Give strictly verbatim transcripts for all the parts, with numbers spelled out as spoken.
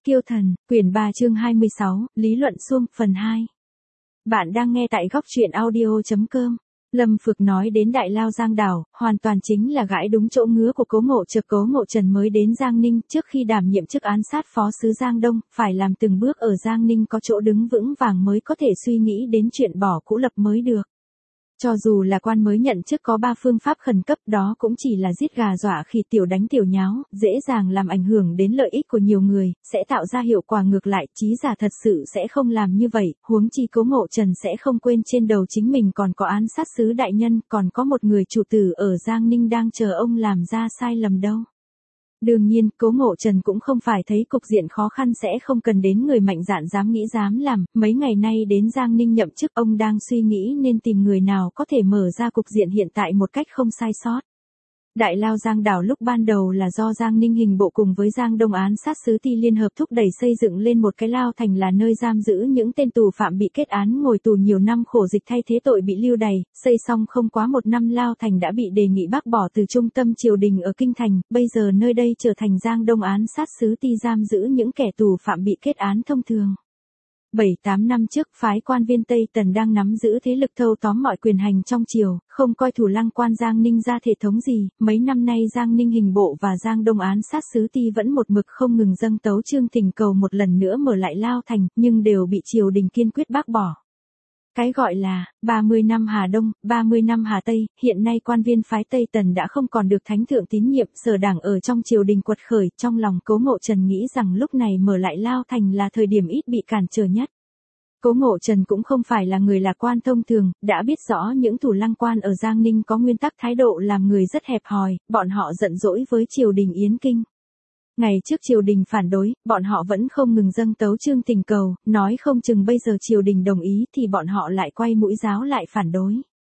Kiêu Thần, quyển ba chương hai mươi sáu, Lý luận xuông, phần hai. Bạn đang nghe tại góc truyện audio chấm com. Lâm Phược nói đến Đại Lao Giang Đảo, hoàn toàn chính là gãi đúng chỗ ngứa của Cố Ngộ Trực. Cố Ngộ Trần mới đến Giang Ninh, trước khi đảm nhiệm chức án sát phó sứ Giang Đông, phải làm từng bước ở Giang Ninh có chỗ đứng vững vàng mới có thể suy nghĩ đến chuyện bỏ cũ lập mới được. Cho dù là quan mới nhận chức có ba phương pháp khẩn cấp, đó cũng chỉ là giết gà dọa khỉ, tiểu đánh tiểu nháo, dễ dàng làm ảnh hưởng đến lợi ích của nhiều người, sẽ tạo ra hiệu quả ngược lại. Trí giả thật sự sẽ không làm như vậy, huống chi Cố Ngộ Trần sẽ không quên trên đầu chính mình còn có án sát sứ đại nhân, còn có một người chủ tử ở Giang Ninh đang chờ ông làm ra sai lầm đâu. Đương nhiên, Cố Ngộ Trần cũng không phải thấy cục diện khó khăn sẽ không cần đến người mạnh dạn dám nghĩ dám làm. Mấy ngày nay đến Giang Ninh nhậm chức, ông đang suy nghĩ nên tìm người nào có thể mở ra cục diện hiện tại một cách không sai sót. Đại Lao Giang Đảo lúc ban đầu là do Giang Ninh hình bộ cùng với Giang Đông án sát sứ Ti liên hợp thúc đẩy xây dựng lên một cái lao thành là nơi giam giữ những tên tù phạm bị kết án ngồi tù nhiều năm khổ dịch thay thế tội bị lưu đày. Xây xong không quá một năm, lao thành đã bị đề nghị bác bỏ từ trung tâm triều đình ở Kinh Thành, bây giờ nơi đây trở thành Giang Đông án sát sứ Ti giam giữ những kẻ tù phạm bị kết án thông thường. bảy tám năm trước, phái quan viên Tây Tần đang nắm giữ thế lực thâu tóm mọi quyền hành trong triều, không coi thủ lăng quan Giang Ninh ra thể thống gì. Mấy năm nay Giang Ninh hình bộ và Giang Đông án sát sứ Ti vẫn một mực không ngừng dâng tấu chương thỉnh cầu một lần nữa mở lại lao thành, nhưng đều bị triều đình kiên quyết bác bỏ. Cái gọi là ba mươi năm Hà Đông, ba mươi năm Hà Tây, hiện nay quan viên phái Tây Tần đã không còn được thánh thượng tín nhiệm, sở đảng ở trong triều đình quật khởi. Trong lòng Cố Ngộ Trần nghĩ rằng lúc này mở lại lao thành là thời điểm ít bị cản trở nhất. Cố Ngộ Trần cũng không phải là người lạc quan thông thường, đã biết rõ những thủ lăng quan ở Giang Ninh có nguyên tắc thái độ làm người rất hẹp hòi, bọn họ giận dỗi với triều đình Yến Kinh. Ngày trước triều đình phản đối, bọn họ vẫn không ngừng dâng tấu chương thỉnh cầu, nói không chừng bây giờ triều đình đồng ý thì bọn họ lại quay mũi giáo lại phản đối.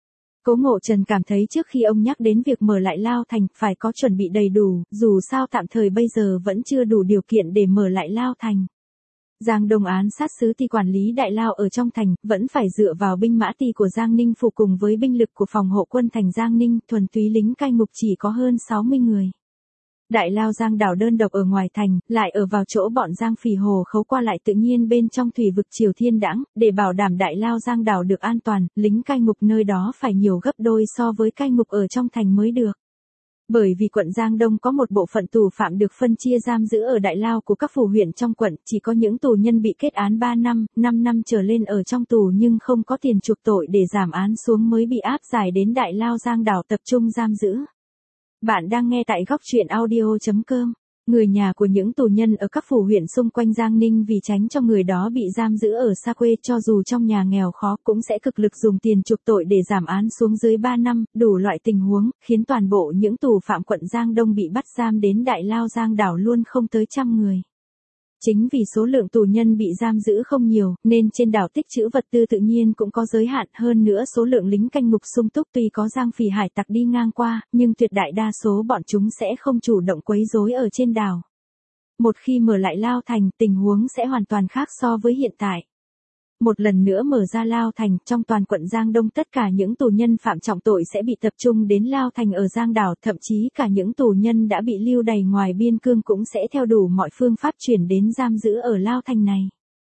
Cố Ngộ Trần cảm thấy trước khi ông nhắc đến việc mở lại lao thành, phải có chuẩn bị đầy đủ, dù sao tạm thời bây giờ vẫn chưa đủ điều kiện để mở lại lao thành. Giang Đông án sát sứ Ti quản lý đại lao ở trong thành, vẫn phải dựa vào binh mã Ti của Giang Ninh phủ cùng với binh lực của phòng hộ quân thành Giang Ninh, thuần túy lính cai ngục chỉ có hơn sáu mươi người. Đại Lao Giang Đảo đơn độc ở ngoài thành, lại ở vào chỗ bọn Giang Phỉ Hồ khấu qua lại tự nhiên bên trong thủy vực Triều Thiên Đãng, để bảo đảm Đại Lao Giang Đảo được an toàn, lính cai ngục nơi đó phải nhiều gấp đôi so với cai ngục ở trong thành mới được. Bởi vì quận Giang Đông có một bộ phận tù phạm được phân chia giam giữ ở đại lao của các phủ huyện trong quận, chỉ có những tù nhân bị kết án ba năm, năm năm trở lên ở trong tù nhưng không có tiền chuộc tội để giảm án xuống mới bị áp giải đến Đại Lao Giang Đảo tập trung giam giữ. Bạn đang nghe tại góc truyện audio chấm com. Người nhà của những tù nhân ở các phủ huyện xung quanh Giang Ninh vì tránh cho người đó bị giam giữ ở xa quê, cho dù trong nhà nghèo khó cũng sẽ cực lực dùng tiền chuộc tội để giảm án xuống dưới ba năm, đủ loại tình huống, khiến toàn bộ những tù phạm quận Giang Đông bị bắt giam đến Đại Lao Giang Đảo luôn không tới trăm người. Chính vì số lượng tù nhân bị giam giữ không nhiều, nên trên đảo tích trữ vật tư tự nhiên cũng có giới hạn, hơn nữa số lượng lính canh ngục sung túc, tuy có Giang Phỉ hải tặc đi ngang qua, nhưng tuyệt đại đa số bọn chúng sẽ không chủ động quấy rối ở trên đảo. Một khi mở lại lao thành, tình huống sẽ hoàn toàn khác so với hiện tại. Một lần nữa mở ra lao thành, trong toàn quận Giang Đông tất cả những tù nhân phạm trọng tội sẽ bị tập trung đến lao thành ở Giang Đảo, thậm chí cả những tù nhân đã bị lưu đày ngoài biên cương cũng sẽ theo đủ mọi phương pháp chuyển đến giam giữ ở lao thành này.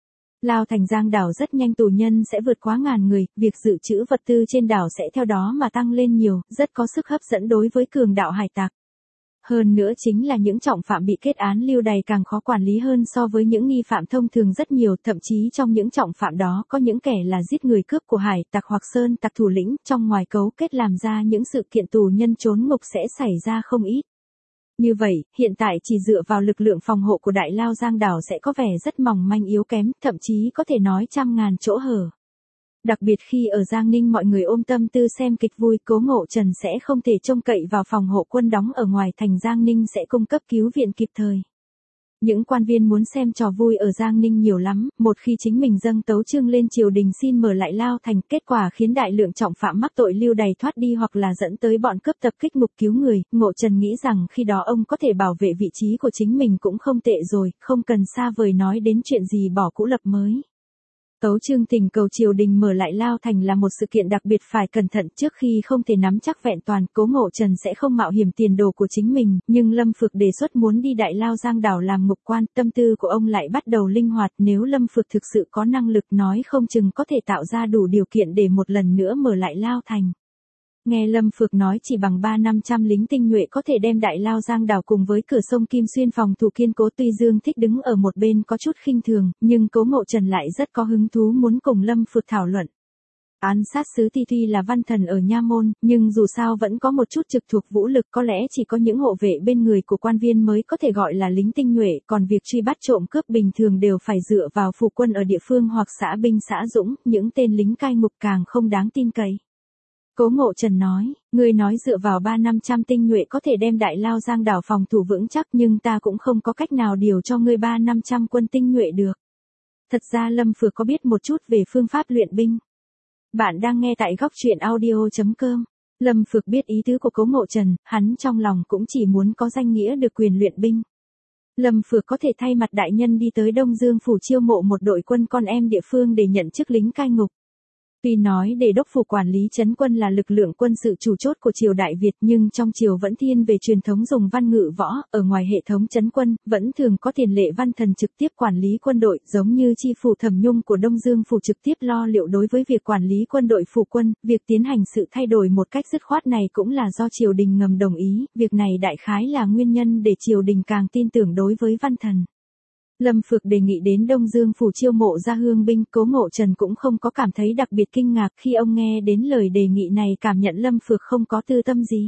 Lao thành Giang Đảo rất nhanh tù nhân sẽ vượt quá ngàn người, việc dự trữ vật tư trên đảo sẽ theo đó mà tăng lên nhiều, rất có sức hấp dẫn đối với cường đạo hải tặc. Hơn nữa chính là những trọng phạm bị kết án lưu đày càng khó quản lý hơn so với những nghi phạm thông thường rất nhiều, thậm chí trong những trọng phạm đó có những kẻ là giết người cướp của hải tặc hoặc sơn tặc thủ lĩnh, trong ngoài cấu kết làm ra những sự kiện tù nhân trốn ngục sẽ xảy ra không ít. Như vậy, hiện tại chỉ dựa vào lực lượng phòng hộ của Đại Lao Giang Đảo sẽ có vẻ rất mỏng manh yếu kém, thậm chí có thể nói trăm ngàn chỗ hở. Đặc biệt khi ở Giang Ninh mọi người ôm tâm tư xem kịch vui, Cố Ngộ Trần sẽ không thể trông cậy vào phòng hộ quân đóng ở ngoài thành Giang Ninh sẽ cung cấp cứu viện kịp thời. Những quan viên muốn xem trò vui ở Giang Ninh nhiều lắm, một khi chính mình dâng tấu chương lên triều đình xin mở lại lao thành, kết quả khiến đại lượng trọng phạm mắc tội lưu đày thoát đi hoặc là dẫn tới bọn cướp tập kích ngục cứu người. Ngộ Trần nghĩ rằng khi đó ông có thể bảo vệ vị trí của chính mình cũng không tệ rồi, không cần xa vời nói đến chuyện gì bỏ cũ lập mới. Tấu chương tình cầu triều đình mở lại Lao Thành là một sự kiện đặc biệt phải cẩn thận, trước khi không thể nắm chắc vẹn toàn, Cố Ngộ Trần sẽ không mạo hiểm tiền đồ của chính mình, nhưng Lâm Phược đề xuất muốn đi Đại Lao Giang đảo làm ngục quan, tâm tư của ông lại bắt đầu linh hoạt, nếu Lâm Phược thực sự có năng lực nói không chừng có thể tạo ra đủ điều kiện để một lần nữa mở lại Lao Thành. Nghe Lâm Phược nói chỉ bằng ba năm trăm lính tinh nhuệ có thể đem Đại Lao Giang đảo cùng với cửa sông Kim Xuyên phòng thủ kiên cố, tuy Dương Thích đứng ở một bên có chút khinh thường, nhưng Cố Ngộ Trần lại rất có hứng thú muốn cùng Lâm Phược thảo luận. Án sát sứ Ti tuy là văn thần ở Nha Môn, nhưng dù sao vẫn có một chút trực thuộc vũ lực, có lẽ chỉ có những hộ vệ bên người của quan viên mới có thể gọi là lính tinh nhuệ, còn việc truy bắt trộm cướp bình thường đều phải dựa vào phủ quân ở địa phương hoặc xã binh xã dũng, những tên lính cai ngục càng không đáng tin cậy. Cố Ngộ Trần nói, ngươi nói dựa vào ba năm trăm tinh nhuệ có thể đem Đại Lao Giang đảo phòng thủ vững chắc, nhưng ta cũng không có cách nào điều cho ngươi ba năm trăm quân tinh nhuệ được. Thật ra Lâm Phược có biết một chút về phương pháp luyện binh. Bạn đang nghe tại góc truyện audio chấm com. Lâm Phược biết ý tứ của Cố Ngộ Trần, hắn trong lòng cũng chỉ muốn có danh nghĩa được quyền luyện binh. Lâm Phược có thể thay mặt đại nhân đi tới Đông Dương phủ chiêu mộ một đội quân con em địa phương để nhận chức lính cai ngục. Tuy nói Đề đốc phủ quản lý trấn quân là lực lượng quân sự chủ chốt của triều Đại Việt, nhưng trong triều vẫn thiên về truyền thống dùng văn ngự võ, ở ngoài hệ thống trấn quân, vẫn thường có tiền lệ văn thần trực tiếp quản lý quân đội, giống như chi phủ Thẩm Nhung của Đông Dương phủ trực tiếp lo liệu đối với việc quản lý quân đội phủ quân, việc tiến hành sự thay đổi một cách dứt khoát này cũng là do triều đình ngầm đồng ý, việc này đại khái là nguyên nhân để triều đình càng tin tưởng đối với văn thần. Lâm Phược đề nghị đến Đông Dương phủ chiêu mộ ra hương binh, Cố Ngộ Trần cũng không có cảm thấy đặc biệt kinh ngạc khi ông nghe đến lời đề nghị này, cảm nhận Lâm Phược không có tư tâm gì.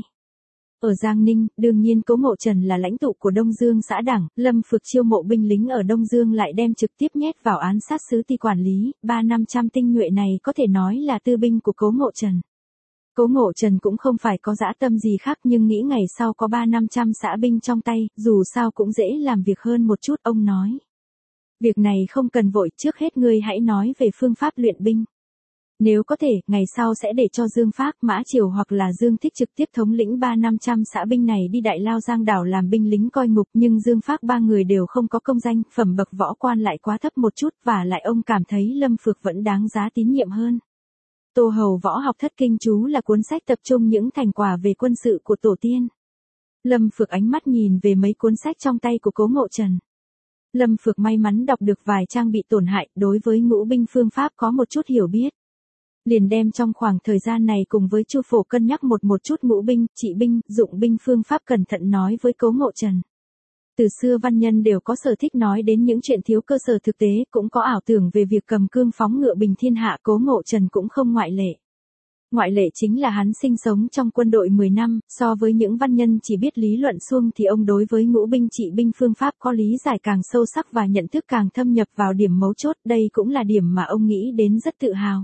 Ở Giang Ninh, đương nhiên Cố Ngộ Trần là lãnh tụ của Đông Dương xã đảng, Lâm Phược chiêu mộ binh lính ở Đông Dương lại đem trực tiếp nhét vào án sát sứ Ti quản lý, ba năm trăm tinh nhuệ này có thể nói là tư binh của Cố Ngộ Trần. Cố Ngộ Trần cũng không phải có dã tâm gì khác, nhưng nghĩ ngày sau có ba năm trăm xã binh trong tay, dù sao cũng dễ làm việc hơn một chút, ông nói. Việc này không cần vội, trước hết ngươi hãy nói về phương pháp luyện binh. Nếu có thể, ngày sau sẽ để cho Dương Phác, Mã Triều hoặc là Dương Thích trực tiếp thống lĩnh ba năm trăm xã binh này đi Đại Lao Giang đảo làm binh lính coi ngục, nhưng Dương Phác ba người đều không có công danh, phẩm bậc võ quan lại quá thấp một chút, và lại ông cảm thấy Lâm Phược vẫn đáng giá tín nhiệm hơn. Tô Hầu Võ Học Thất Kinh Chú là cuốn sách tập trung những thành quả về quân sự của tổ tiên. Lâm Phược ánh mắt nhìn về mấy cuốn sách trong tay của Cố Ngộ Trần. Lâm Phược may mắn đọc được vài trang bị tổn hại, đối với ngũ binh phương pháp có một chút hiểu biết. Liền đem trong khoảng thời gian này cùng với Chu Phổ cân nhắc một một chút ngũ binh, trị binh, dụng binh phương pháp cẩn thận nói với Cố Ngộ Trần. Từ xưa văn nhân đều có sở thích nói đến những chuyện thiếu cơ sở thực tế, cũng có ảo tưởng về việc cầm cương phóng ngựa bình thiên hạ, Cố Ngộ Trần cũng không ngoại lệ. Ngoại lệ chính là hắn sinh sống trong quân đội mười năm, so với những văn nhân chỉ biết lý luận suông thì ông đối với ngũ binh trị binh phương pháp có lý giải càng sâu sắc và nhận thức càng thâm nhập vào điểm mấu chốt, đây cũng là điểm mà ông nghĩ đến rất tự hào.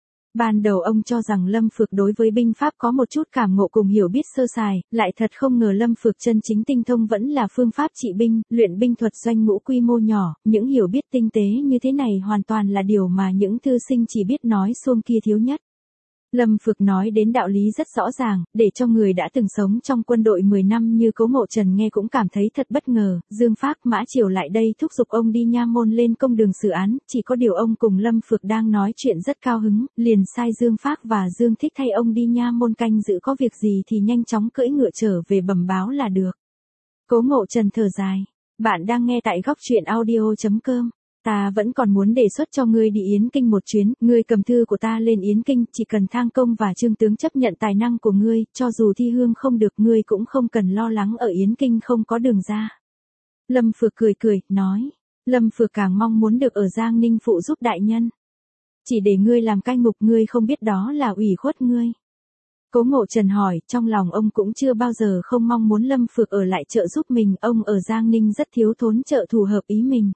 Ban đầu ông cho rằng Lâm Phược đối với binh pháp có một chút cảm ngộ cùng hiểu biết sơ sài, lại thật không ngờ Lâm Phược chân chính tinh thông vẫn là phương pháp trị binh, luyện binh thuật doanh ngũ quy mô nhỏ, những hiểu biết tinh tế như thế này hoàn toàn là điều mà những thư sinh chỉ biết nói suông kia thiếu nhất. Lâm Phược nói đến đạo lý rất rõ ràng, để cho người đã từng sống trong quân đội mười năm như Cố Ngộ Trần nghe cũng cảm thấy thật bất ngờ, Dương Phác, Mã Triều lại đây thúc giục ông đi Nha Môn lên công đường xử án, chỉ có điều ông cùng Lâm Phược đang nói chuyện rất cao hứng, liền sai Dương Phác và Dương Thích thay ông đi Nha Môn canh giữ, có việc gì thì nhanh chóng cưỡi ngựa trở về bẩm báo là được. Cố Ngộ Trần thở dài, bạn đang nghe tại góc truyện audio chấm com. Ta vẫn còn muốn đề xuất cho ngươi đi Yến Kinh một chuyến, ngươi cầm thư của ta lên Yến Kinh, chỉ cần Thang Công và Trương Tướng chấp nhận tài năng của ngươi, cho dù thi hương không được ngươi cũng không cần lo lắng ở Yến Kinh không có đường ra. Lâm Phược cười cười, nói, Lâm Phược càng mong muốn được ở Giang Ninh phụ giúp đại nhân. Chỉ để ngươi làm cai ngục, ngươi không biết đó là ủy khuất ngươi. Cố Ngộ Trần hỏi, trong lòng ông cũng chưa bao giờ không mong muốn Lâm Phược ở lại trợ giúp mình, ông ở Giang Ninh rất thiếu thốn trợ thủ hợp ý mình.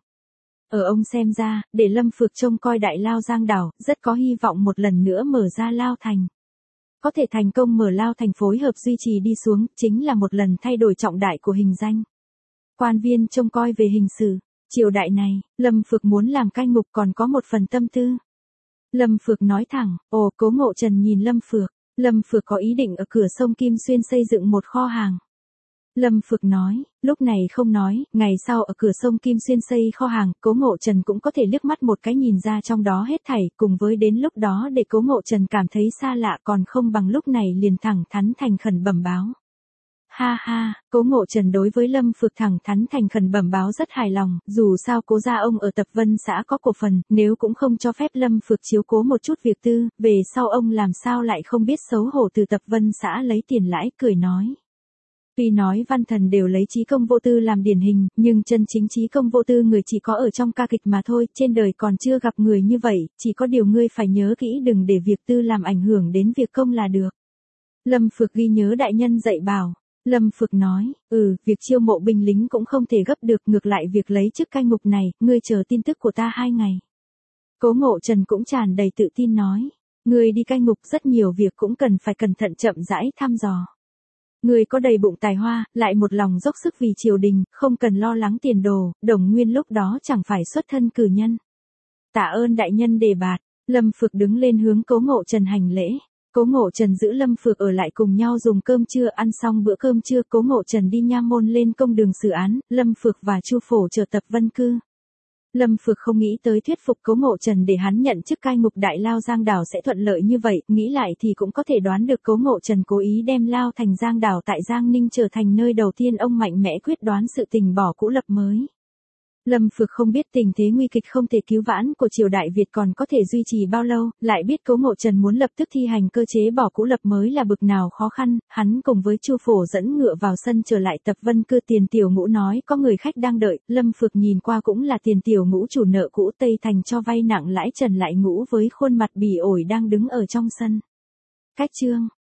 Ở ông xem ra, để Lâm Phược trông coi Đại Lao Giang đảo, rất có hy vọng một lần nữa mở ra Lao Thành. Có thể thành công mở Lao Thành phối hợp duy trì đi xuống, chính là một lần thay đổi trọng đại của hình danh. Quan viên trông coi về hình sự, triều đại này, Lâm Phược muốn làm cai ngục còn có một phần tâm tư. Lâm Phược nói thẳng, ồ, Cố Ngộ Trần nhìn Lâm Phược, Lâm Phược có ý định ở cửa sông Kim Xuyên xây dựng một kho hàng. Lâm Phược nói, lúc này không nói, ngày sau ở cửa sông Kim Xuyên xây kho hàng, Cố Ngộ Trần cũng có thể liếc mắt một cái nhìn ra trong đó hết thảy, cùng với đến lúc đó để Cố Ngộ Trần cảm thấy xa lạ còn không bằng lúc này liền thẳng thắn thành khẩn bẩm báo. Ha ha, Cố Ngộ Trần đối với Lâm Phược thẳng thắn thành khẩn bẩm báo rất hài lòng, dù sao Cố gia ông ở Tập Vân xã có cổ phần, nếu cũng không cho phép Lâm Phược chiếu cố một chút việc tư, về sau ông làm sao lại không biết xấu hổ từ Tập Vân xã lấy tiền lãi, cười nói. Tuy nói văn thần đều lấy trí công vô tư làm điển hình, nhưng chân chính trí công vô tư người chỉ có ở trong ca kịch mà thôi, trên đời còn chưa gặp người như vậy, chỉ có điều ngươi phải nhớ kỹ đừng để việc tư làm ảnh hưởng đến việc công là được. Lâm Phược ghi nhớ đại nhân dạy bảo. Lâm Phược nói, ừ, việc chiêu mộ binh lính cũng không thể gấp được, ngược lại việc lấy chức cai ngục này, ngươi chờ tin tức của ta hai ngày. Cố Ngộ Trần cũng tràn đầy tự tin nói, ngươi đi cai ngục rất nhiều việc cũng cần phải cẩn thận chậm rãi thăm dò. Ngươi có đầy bụng tài hoa, lại một lòng dốc sức vì triều đình, không cần lo lắng tiền đồ, Đồng Nguyên lúc đó chẳng phải xuất thân cử nhân. Tạ ơn đại nhân đề bạt, Lâm Phược đứng lên hướng Cố Ngộ Trần hành lễ. Cố Ngộ Trần giữ Lâm Phược ở lại cùng nhau dùng cơm trưa, ăn xong bữa cơm trưa, Cố Ngộ Trần đi nha môn lên công đường xử án, Lâm Phược và Chu Phổ chờ Tập Vân cư. Lâm Phược không nghĩ tới thuyết phục Cố Ngộ Trần để hắn nhận chức cai ngục Đại Lao Giang Đảo sẽ thuận lợi như vậy, nghĩ lại thì cũng có thể đoán được Cố Ngộ Trần cố ý đem Lao Thành Giang Đảo tại Giang Ninh trở thành nơi đầu tiên ông mạnh mẽ quyết đoán sự tình bỏ cũ lập mới. Lâm Phược không biết tình thế nguy kịch không thể cứu vãn của triều đại Việt còn có thể duy trì bao lâu, lại biết Cố Ngộ Trần muốn lập tức thi hành cơ chế bỏ cũ lập mới là bực nào khó khăn, hắn cùng với Chu Phổ dẫn ngựa vào sân trở lại Tập Vân cư. Tiền Tiểu Ngũ nói có người khách đang đợi, Lâm Phược nhìn qua cũng là Tiền Tiểu Ngũ chủ nợ cũ Tây Thành cho vay nặng lãi Trần Lại Ngũ với khuôn mặt bỉ ổi đang đứng ở trong sân. Cách chương